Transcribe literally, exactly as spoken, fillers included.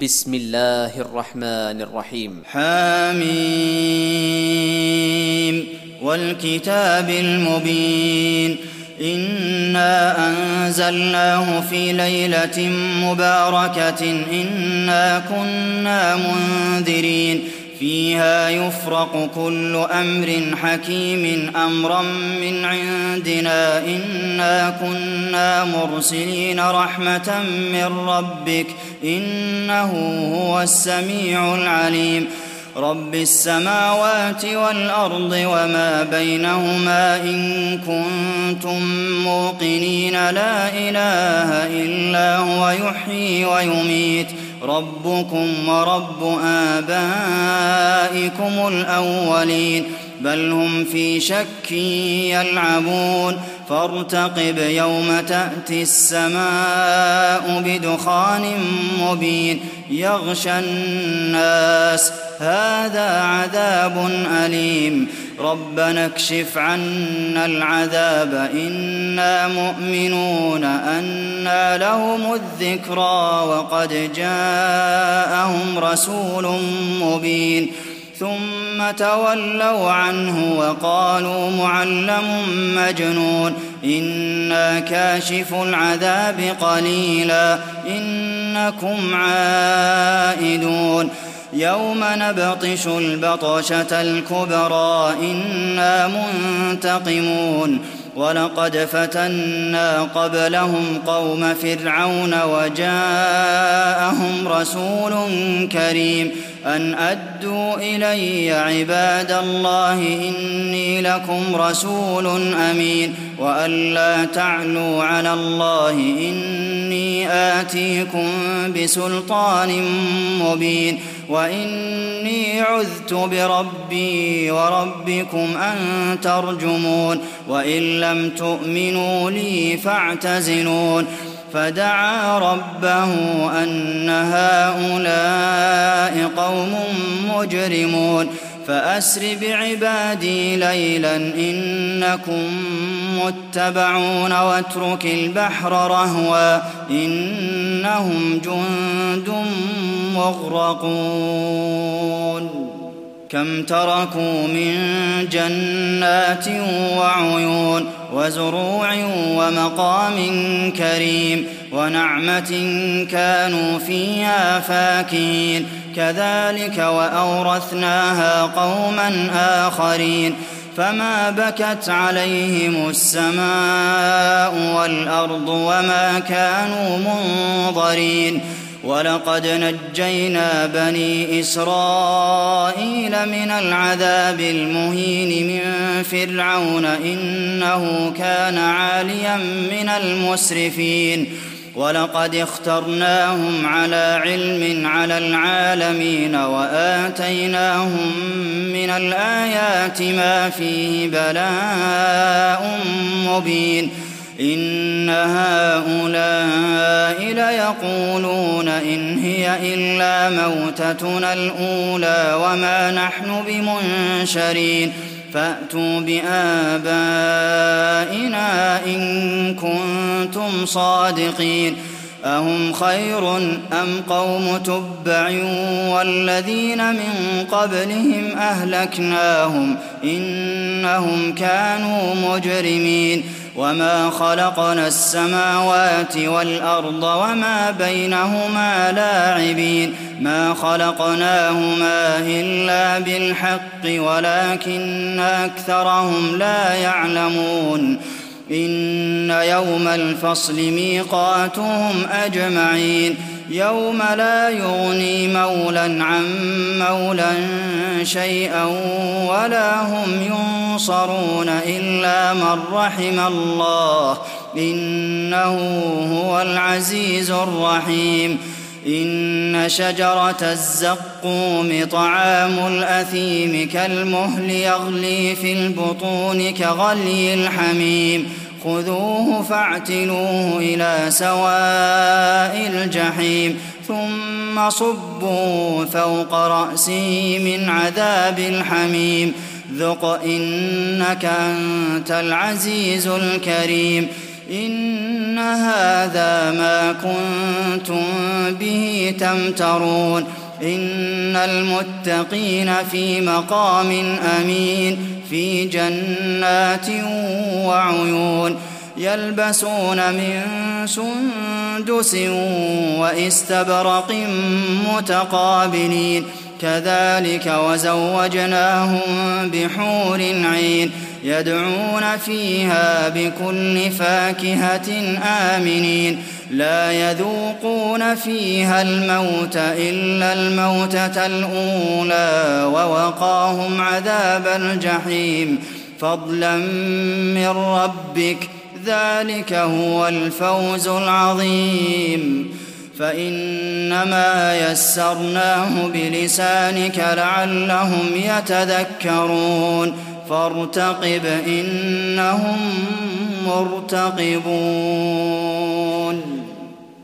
بسم الله الرحمن الرحيم. حميم والكتاب المبين إنا أنزلناه في ليلة مباركة إنا كنا منذرين فيها يفرق كل أمر حكيم أمرا من عندنا إنا كنا مرسلين رحمة من ربك إنه هو السميع العليم. رب السماوات والأرض وما بينهما إن كنتم موقنين لا إله إلا هو يحيي ويميت ربكم ورب آبائكم الأولين بل هم في شك يلعبون فارتقب يوم تأتي السماء بدخان مبين يغشى الناس هذا عذاب أليم ربنا اكشف عنا العذاب إنا مؤمنون أنى لهم الذكرى وقد جاءهم رسول مبين ثم تولوا عنه وقالوا معلم مجنون إنا كاشف العذاب قليلا إنكم عائدون يوم نبطش البطشة الكبرى إنا منتقمون ولقد فتنا قبلهم قوم فرعون وجاءهم رسول كريم أن أدوا إلي عباد الله إني لكم رسول أمين وأن لا تعلوا على الله إني آتيكم بسلطان مبين وإني عذت بربي وربكم أن ترجمون وإن لم تؤمنوا لي فاعتزلون فدعا ربه أن هؤلاء قوم مجرمون فأسر بعبادي ليلا إنكم متبعون واترك البحر رهوا إنهم جند مغرقون كم تركوا من جنات وعيون وزروع ومقام كريم ونعمة كانوا فيها فاكهين كذلك وأورثناها قوما آخرين فما بكت عليهم السماء والأرض وما كانوا منظرين ولقد نجينا بني إسرائيل من العذاب المهين من فرعون إنه كان عاليا من المسرفين ولقد اخترناهم على علم على العالمين وآتيناهم من الآيات ما فيه بلاء مبين إن هؤلاء ليقولون إن هي إلا موتتنا الأولى وما نحن بمنشرين فأتوا بآبائنا إن كنتم صادقين أهم خير أم قوم تبع والذين من قبلهم أهلكناهم إنهم كانوا مجرمين وما خلقنا السماوات والأرض وما بينهما لاعبين ما خلقناهما إلا بالحق ولكن أكثرهم لا يعلمون إن يوم الفصل ميقاتهم أجمعين يوم لا يغني مولى عن مولى شيئا ولا هم ينصرون إلا من رحم الله إنه هو العزيز الرحيم إن شجرة الزقوم طعام الأثيم كالمهل يغلي في البطون كغلي الحميم خذوه فاعتلوه إلى سواء الجحيم ثم صبوا فوق رأسه من عذاب الحميم ذق إنك أنت العزيز الكريم إن هذا ما كنتم به تمترون إن المتقين في مقام أمين في جنات وعيون يلبسون من سندس وإستبرق متقابلين كذلك وزوجناهم بحور عين يدعون فيها بكل فاكهة آمنين لا يذوقون فيها الموت إلا الموتة الأولى ووقاهم عذاب الجحيم فضلا من ربك ذلك هو الفوز العظيم فإنما يسرناه بلسانك لعلهم يتذكرون فارتقب إنهم مرتقبون